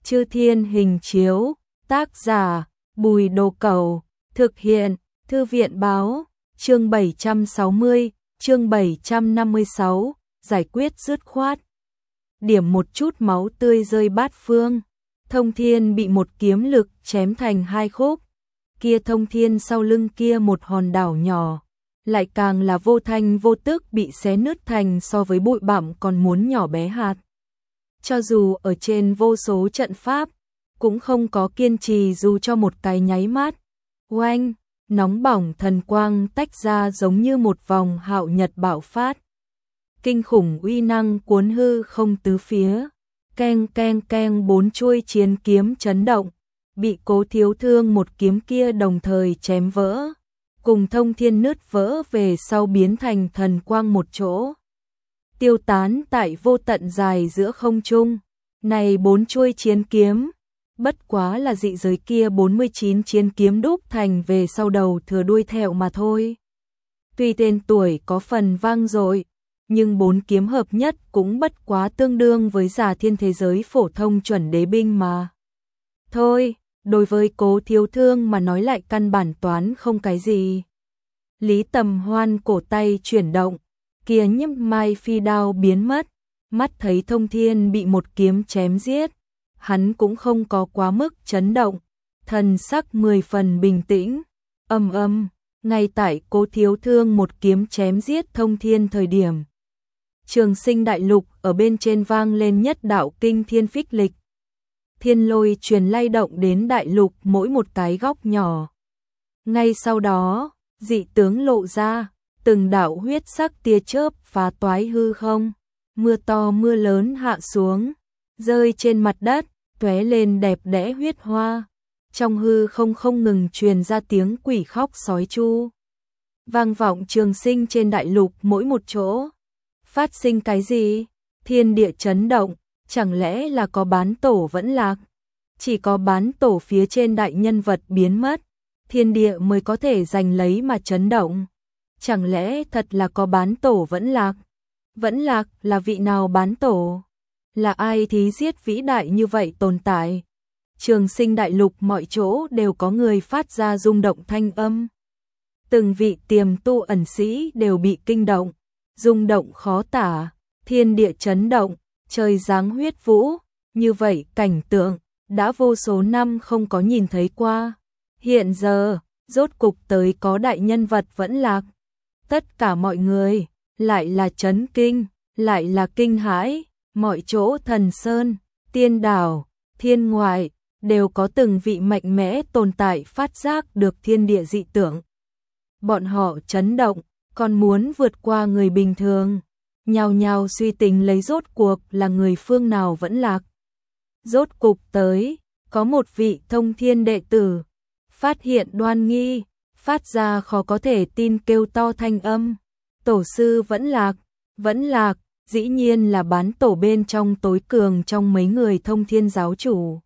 Chư Thiên Hình Chiếu, tác giả, Bùi Đồ Cẩu, thực hiện, Thư viện Báo, chương 760, chương 756, giải quyết dứt khoát. Điểm một chút máu tươi rơi bát phương, Thông Thiên bị một kiếm lực chém thành hai khúc. Kia Thông Thiên sau lưng kia một hòn đảo nhỏ, lại càng là vô thanh vô tức bị xé nứt thành so với bụi bặm còn muốn nhỏ bé hạt. Cho dù ở trên vô số trận pháp, cũng không có kiên trì dù cho một cái nháy mắt. Oanh, nóng bỏng thần quang tách ra giống như một vòng hạo nhật bạo phát. Kinh khủng uy năng cuốn hư không tứ phía. Keng keng keng, bốn chuôi chiến kiếm chấn động, bị Cố Thiếu Thương một kiếm kia đồng thời chém vỡ, cùng Thông Thiên nứt vỡ về sau biến thành thần quang một chỗ, tiêu tán tại vô tận dài giữa không trung. Này bốn chuôi chiến kiếm, bất quá là dị giới kia 49 chiến kiếm đúc thành về sau đầu thừa đuôi thẹo mà thôi. Tuy tên tuổi có phần vang dội, nhưng bốn kiếm hợp nhất cũng bất quá tương đương với giả thiên thế giới phổ thông chuẩn đế binh mà thôi, đối với Cố Thiếu Thương mà nói lại căn bản toán không cái gì. Lý Tầm Hoan cổ tay chuyển động, kia Nhiếp Mai phi đao biến mất, mắt thấy Thông Thiên bị một kiếm chém giết, hắn cũng không có quá mức chấn động, thần sắc 10 phần bình tĩnh. Ngay tại Cố Thiếu Thương một kiếm chém giết Thông Thiên thời điểm, Trường Sinh đại lục ở bên trên vang lên nhất đạo kinh thiên phích lịch. Thiên lôi truyền lay động đến đại lục mỗi một cái góc nhỏ. Ngay sau đó, dị tướng lộ ra, từng đạo huyết sắc tia chớp phá toái hư không, mưa to mưa lớn hạ xuống, rơi trên mặt đất, tóe lên đẹp đẽ huyết hoa. Trong hư không không ngừng truyền ra tiếng quỷ khóc sói chu, vang vọng Trường Sinh trên đại lục mỗi một chỗ. Phát sinh cái gì? Thiên địa chấn động, chẳng lẽ là có bán tổ vẫn lạc? Chỉ có bán tổ phía trên đại nhân vật biến mất, thiên địa mới có thể giành lấy mà chấn động. Chẳng lẽ thật là có bán tổ vẫn lạc? Vẫn lạc là vị nào bán tổ? Là ai thí giết vĩ đại như vậy tồn tại? Trường Sinh đại lục mọi chỗ đều có người phát ra rung động thanh âm. Từng vị tiềm tu ẩn sĩ đều bị kinh động, rung động khó tả, thiên địa chấn động, trời giáng huyết vũ, như vậy cảnh tượng đã vô số năm không có nhìn thấy qua. Hiện giờ, rốt cục tới có đại nhân vật vẫn lạc. Tất cả mọi người, lại là chấn kinh, lại là kinh hãi, mọi chỗ thần sơn, tiên đảo, thiên ngoại, đều có từng vị mạnh mẽ tồn tại phát giác được thiên địa dị tượng. Bọn họ chấn động, còn muốn vượt qua người bình thường, nhao nhao suy tính lấy rốt cuộc là người phương nào vẫn lạc. Rốt cục tới, có một vị Thông Thiên đệ tử, phát hiện đoan nghi, phát ra khó có thể tin kêu to thanh âm. Tổ sư vẫn lạc, dĩ nhiên là bán tổ bên trong tối cường trong mấy người Thông Thiên giáo chủ.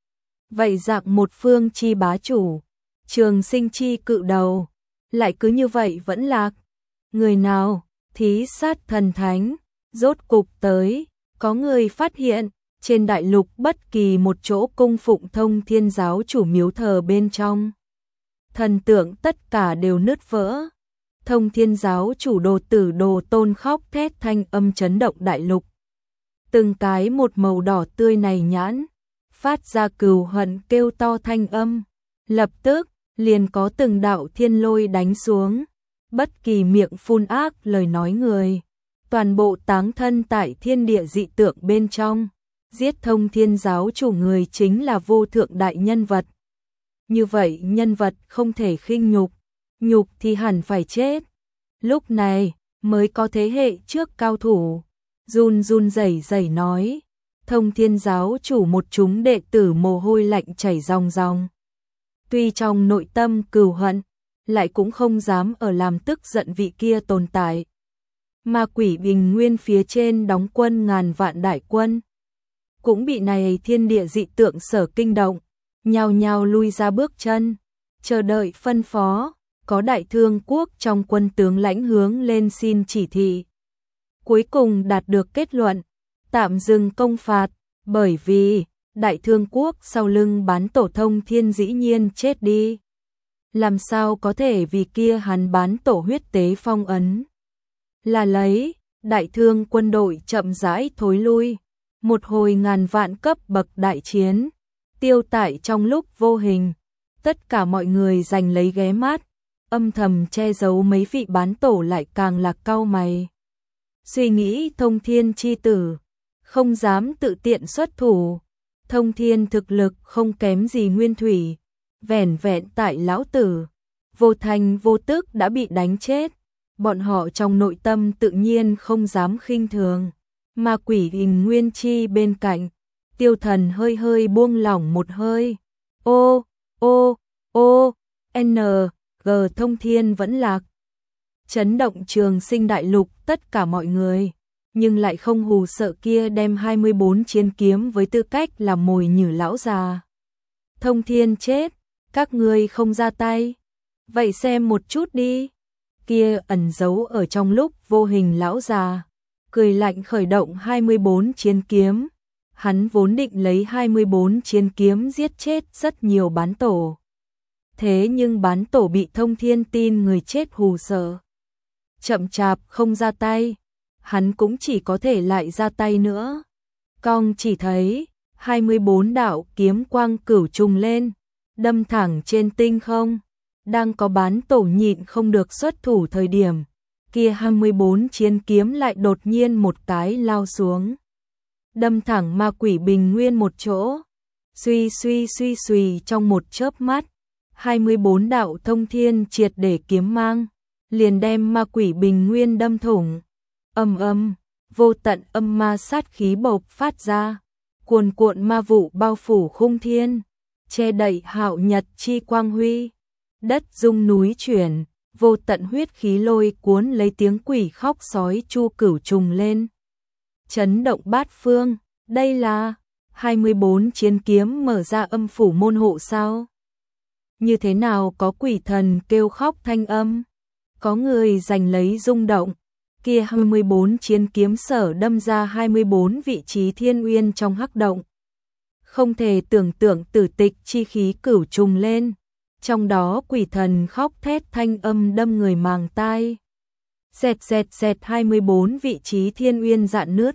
Vậy dạng một phương chi bá chủ, Trường Sinh chi cự đầu, lại cứ như vậy vẫn lạc. Người nào? Thí sát thần thánh, rốt cục tới, có người phát hiện, trên đại lục bất kỳ một chỗ cung phụng Thông Thiên giáo chủ miếu thờ bên trong, thần tượng tất cả đều nứt vỡ. Thông Thiên giáo chủ đồ tử Đồ Tôn khóc thét thanh âm chấn động đại lục. Từng cái một màu đỏ tươi này nhãn, phát ra cừu hận kêu to thanh âm, lập tức liền có từng đạo thiên lôi đánh xuống. Bất kỳ miệng phun ác lời nói người, toàn bộ táng thân tại thiên địa dị tượng bên trong. Giết Thông Thiên giáo chủ người chính là vô thượng đại nhân vật. Như vậy nhân vật không thể khinh nhục, nhục thì hẳn phải chết. Lúc này mới có thế hệ trước cao thủ run run rẩy rẩy nói. Thông Thiên giáo chủ một chúng đệ tử mồ hôi lạnh chảy ròng ròng. Tuy trong nội tâm cừu hận, lại cũng không dám ở làm tức giận vị kia tồn tại. Ma quỷ bình nguyên phía trên đóng quân ngàn vạn đại quân, cũng bị này thiên địa dị tượng sở kinh động, nhao nhao lui ra bước chân, chờ đợi phân phó. Có Đại Thương quốc trong quân tướng lãnh hướng lên xin chỉ thị. Cuối cùng đạt được kết luận, tạm dừng công phạt, bởi vì Đại Thương Quốc sau lưng bán tổ Thông Thiên dĩ nhiên chết đi. Làm sao có thể vì kia hắn bán tổ huyết tế phong ấn. Là lấy, Đại Thương quân đội chậm rãi thối lui. Một hồi ngàn vạn cấp bậc đại chiến, tiêu tại trong lúc vô hình. Tất cả mọi người giành lấy ghé mắt, âm thầm che giấu mấy vị bán tổ lại càng là cau mày. Suy nghĩ Thông Thiên chi tử, không dám tự tiện xuất thủ. Thông Thiên thực lực không kém gì Nguyên Thủy, vẻn vẹn tại lão tử, vô thành vô tức đã bị đánh chết. Bọn họ trong nội tâm tự nhiên không dám khinh thường. Ma Quỷ Hình Nguyên Chi bên cạnh, Tiêu Thần hơi hơi buông lỏng một hơi. Ô, N, G Thông Thiên vẫn lạc. Chấn động Trường Sinh đại lục tất cả mọi người, nhưng lại không hù sợ kia đem 24 chiến kiếm với tư cách là mồi nhử lão già. Thông Thiên chết, các ngươi không ra tay. Vậy xem một chút đi. Kia ẩn giấu ở trong lúc vô hình lão già, cười lạnh khởi động 24 chiến kiếm. Hắn vốn định lấy 24 chiến kiếm giết chết rất nhiều bán tổ. Thế nhưng bán tổ bị Thông Thiên tin người chết hù sợ. Chậm chạp không ra tay, hắn cũng chỉ có thể lại ra tay nữa. Cong chỉ thấy 24 đạo kiếm quang cửu trùng lên, đâm thẳng trên tinh không. Đang có bán tổ nhịn không được xuất thủ thời điểm, kia 24 chiến kiếm lại đột nhiên một cái lao xuống, đâm thẳng Ma Quỷ Bình Nguyên một chỗ. Suy trong một chớp mắt, 24 đạo Thông Thiên triệt để kiếm mang, liền đem Ma Quỷ Bình Nguyên đâm thủng. Vô tận âm ma sát khí bộc phát ra, cuồn cuộn ma vụ bao phủ khung thiên, che đậy hạo nhật chi quang huy. Đất rung núi chuyển, vô tận huyết khí lôi cuốn lấy tiếng quỷ khóc sói chu cửu trùng lên. Chấn động bát phương, đây là 24 chiến kiếm mở ra âm phủ môn hộ sao? Như thế nào có quỷ thần kêu khóc thanh âm? Có người giành lấy rung động, kia 24 chiến kiếm sở đâm ra 24 vị trí thiên uyên trong hắc động. Không thể tưởng tượng tử tịch chi khí cửu trùng lên. Trong đó quỷ thần khóc thét thanh âm đâm người màng tai. Xẹt 24 vị trí thiên uyên dạn nứt,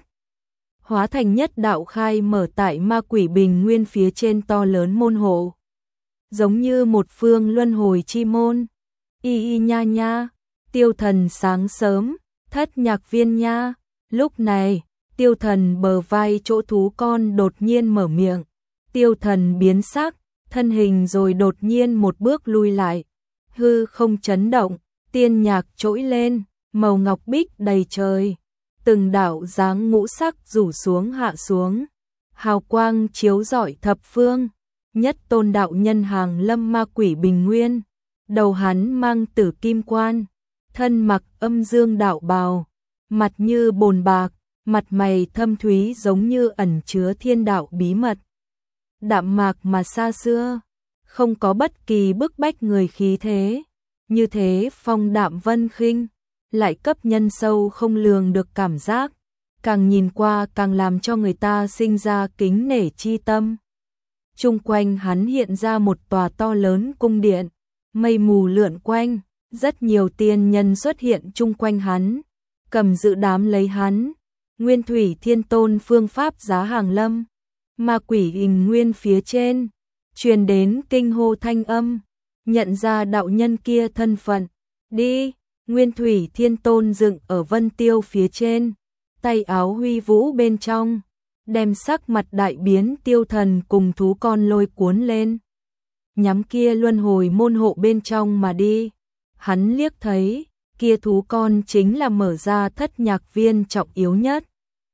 hóa thành nhất đạo khai mở tại Ma Quỷ Bình Nguyên phía trên to lớn môn hộ. Giống như một phương luân hồi chi môn. Y nha, Tiêu Thần sáng sớm, Thất Nhạc Viên nha. Lúc này, Tiêu Thần bờ vai chỗ thú con đột nhiên mở miệng. Tiêu Thần biến sắc, thân hình rồi đột nhiên một bước lui lại. Hư không chấn động, tiên nhạc trỗi lên, màu ngọc bích đầy trời. Từng đạo dáng ngũ sắc rủ xuống hạ xuống, hào quang chiếu rọi thập phương. Nhất tôn đạo nhân hàng lâm Ma Quỷ Bình Nguyên, đầu hắn mang tử kim quan, thân mặc âm dương đạo bào, mặt như bồn bạc, mặt mày thâm thúy giống như ẩn chứa thiên đạo bí mật. Đạm mạc mà xa xưa, không có bất kỳ bức bách người khí thế, như thế phong đạm vân khinh, lại cấp nhân sâu không lường được cảm giác, càng nhìn qua càng làm cho người ta sinh ra kính nể chi tâm. Chung quanh hắn hiện ra một tòa to lớn cung điện, mây mù lượn quanh, rất nhiều tiên nhân xuất hiện chung quanh hắn, cầm giữ đám lấy hắn. Nguyên Thủy Thiên Tôn phương pháp giá hàng lâm, Ma Quỷ Hình Nguyên phía trên, truyền đến kinh hô thanh âm, nhận ra đạo nhân kia thân phận. Đi, Nguyên Thủy Thiên Tôn dựng ở vân tiêu phía trên, tay áo huy vũ bên trong, đem sắc mặt đại biến Tiêu Thần cùng thú con lôi cuốn lên, nhắm kia luân hồi môn hộ bên trong mà đi. Hắn liếc thấy, kia thú con chính là mở ra Thất Nhạc Viên trọng yếu nhất.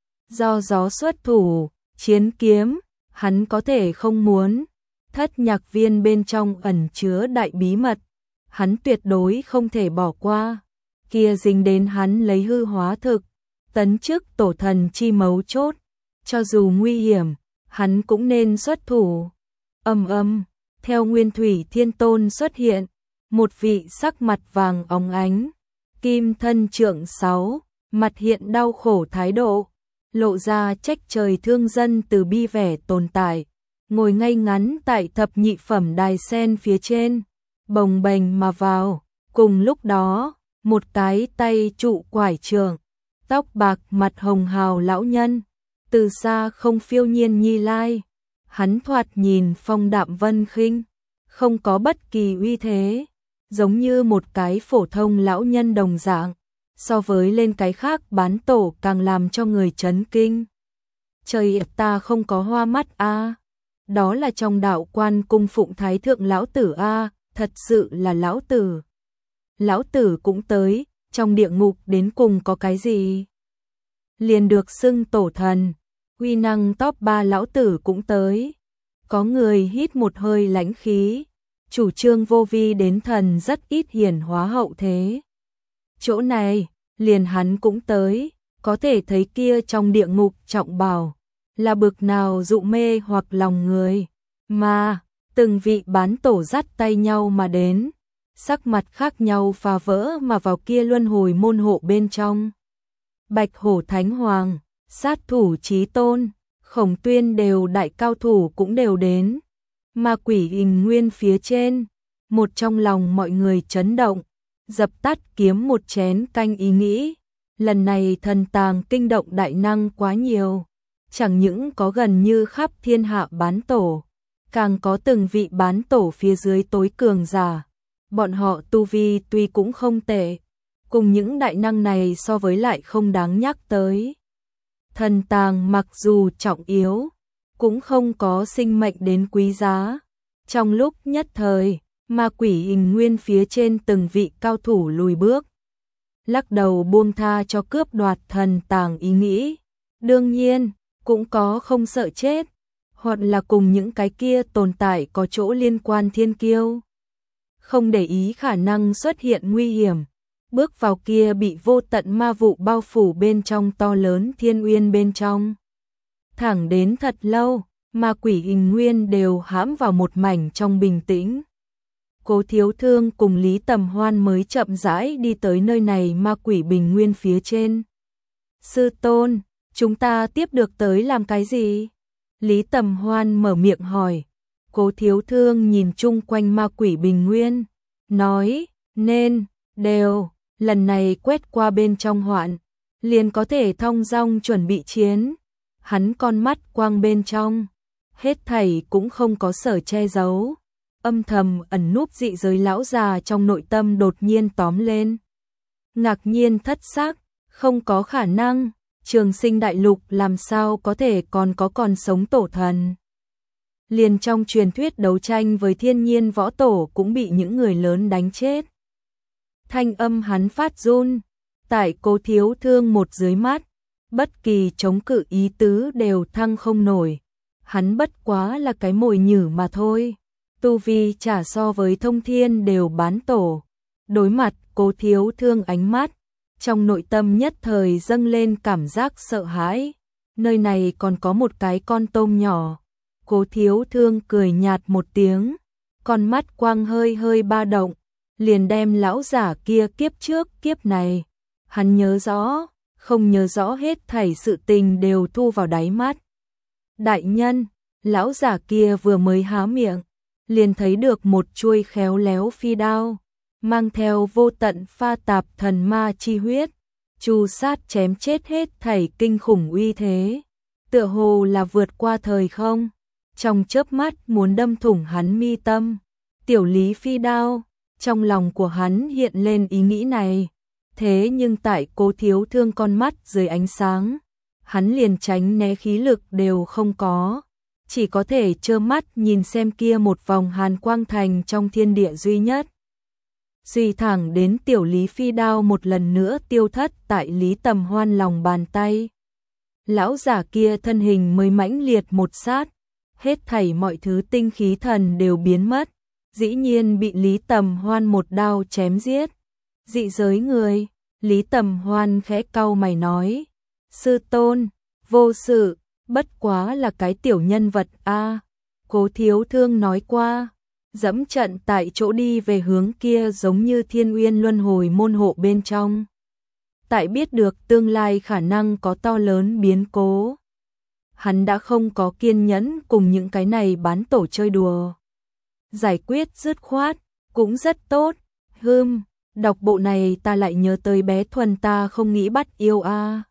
Do gió xuất thủ, chiến kiếm, hắn có thể không muốn. Thất Nhạc Viên bên trong ẩn chứa đại bí mật, hắn tuyệt đối không thể bỏ qua. Kia dính đến hắn lấy hư hóa thực, tấn chức tổ thần chi mấu chốt. Cho dù nguy hiểm, hắn cũng nên xuất thủ. Theo Nguyên Thủy Thiên Tôn xuất hiện, một vị sắc mặt vàng óng ánh, kim thân trượng 6, mặt hiện đau khổ thái độ, lộ ra trách trời thương dân từ bi vẻ tồn tại, ngồi ngay ngắn tại thập nhị phẩm đài sen phía trên, bồng bềnh mà vào. Cùng lúc đó, một cái tay trụ quải trượng, tóc bạc mặt hồng hào lão nhân, từ xa không phiêu nhiên nhi lai. Hắn thoạt nhìn phong đạm vân khinh, không có bất kỳ uy thế, giống như một cái phổ thông lão nhân đồng dạng, so với lên cái khác bán tổ càng làm cho người chấn kinh. Trời, ta không có hoa mắt a. Đó là trong đạo quan cung phụng thái thượng lão tử a, thật sự là lão tử. Lão tử cũng tới, trong địa ngục đến cùng có cái gì? Liền được xưng tổ thần, uy năng top 3 lão tử cũng tới. Có người hít một hơi lãnh khí, chủ trương vô vi đến thần rất ít hiển hóa hậu thế. Chỗ này, liền hắn cũng tới, có thể thấy kia trong địa ngục trọng bảo, là bực nào dụ mê hoặc lòng người, mà từng vị bán tổ dắt tay nhau mà đến, sắc mặt khác nhau phá vỡ mà vào kia luân hồi môn hộ bên trong. Bạch Hổ Thánh Hoàng, sát thủ chí tôn, Khổng Tuyên đều đại cao thủ cũng đều đến. Ma Quỷ Hình Nguyên phía trên, một trong lòng mọi người chấn động, dập tắt kiếm một chén canh ý nghĩ. Lần này thần tàng kinh động đại năng quá nhiều, chẳng những có gần như khắp thiên hạ bán tổ, càng có từng vị bán tổ phía dưới tối cường giả. Bọn họ tu vi tuy cũng không tệ, cùng những đại năng này so với lại không đáng nhắc tới. Thần tàng mặc dù trọng yếu, cũng không có sinh mệnh đến quý giá. Trong lúc nhất thời, Ma Quỷ Hình Nguyên phía trên từng vị cao thủ lùi bước, lắc đầu buông tha cho cướp đoạt thần tàng ý nghĩ. Đương nhiên, cũng có không sợ chết, hoặc là cùng những cái kia tồn tại có chỗ liên quan thiên kiêu, không để ý khả năng xuất hiện nguy hiểm, bước vào kia bị vô tận ma vụ bao phủ bên trong to lớn thiên uyên bên trong. Thẳng đến thật lâu, Ma Quỷ Hình Nguyên đều hãm vào một mảnh trong bình tĩnh. Cố Thiếu Thương cùng Lý Tầm Hoan mới chậm rãi đi tới nơi này Ma Quỷ Bình Nguyên phía trên. Sư tôn, chúng ta tiếp được tới làm cái gì? Lý Tầm Hoan mở miệng hỏi. Cố Thiếu Thương nhìn chung quanh Ma Quỷ Bình Nguyên, nói, nên, đều, lần này quét qua bên trong hoạn, liền có thể thong dong chuẩn bị chiến. Hắn con mắt quang bên trong, hết thảy cũng không có sở che giấu. Âm thầm ẩn núp dị giới lão già trong nội tâm đột nhiên tóm lên. Ngạc nhiên thất xác, không có khả năng, Trường Sinh đại lục làm sao có thể còn sống tổ thần. Liền trong truyền thuyết đấu tranh với thiên nhiên võ tổ cũng bị những người lớn đánh chết. Thanh âm hắn phát run, tại Cố Thiếu Thương một dưới mắt, bất kỳ chống cự ý tứ đều thăng không nổi. Hắn bất quá là cái mồi nhử mà thôi. Tu vi chả so với thông thiên đều bán tổ. Đối mặt Cố Thiếu Thương ánh mắt, trong nội tâm nhất thời dâng lên cảm giác sợ hãi. Nơi này còn có một cái con tôm nhỏ. Cố Thiếu Thương cười nhạt một tiếng, con mắt quang hơi hơi ba động, liền đem lão giả kia kiếp trước kiếp này. Hắn nhớ rõ, không nhớ rõ hết thảy sự tình đều thu vào đáy mắt. Đại nhân, lão giả kia vừa mới há miệng, liền thấy được một chuôi khéo léo phi đao, mang theo vô tận pha tạp thần ma chi huyết, chu sát chém chết hết thảy kinh khủng uy thế, tựa hồ là vượt qua thời không, trong chớp mắt muốn đâm thủng hắn mi tâm. Tiểu Lý phi đao, trong lòng của hắn hiện lên ý nghĩ này, thế nhưng tại Cố Thiếu Thương con mắt dưới ánh sáng, hắn liền tránh né khí lực đều không có. Chỉ có thể trơ mắt nhìn xem kia một vòng hàn quang thành trong thiên địa duy nhất. Duy thẳng đến tiểu Lý phi đao một lần nữa tiêu thất tại Lý Tầm Hoan lòng bàn tay. Lão giả kia thân hình mới mãnh liệt một sát, hết thảy mọi thứ tinh khí thần đều biến mất, dĩ nhiên bị Lý Tầm Hoan một đao chém giết. Dị giới người, Lý Tầm Hoan khẽ cau mày nói, sư tôn, vô sự. Bất quá là cái tiểu nhân vật a. Cố Thiếu Thương nói qua, dẫm trận tại chỗ đi về hướng kia giống như thiên uyên luân hồi môn hộ bên trong. Tại biết được tương lai khả năng có to lớn biến cố. hắn đã không có kiên nhẫn cùng những cái này bán tổ chơi đùa. Giải quyết dứt khoát, cũng rất tốt. Đọc bộ này ta lại nhớ tới bé Thuần ta không nghĩ bắt yêu a.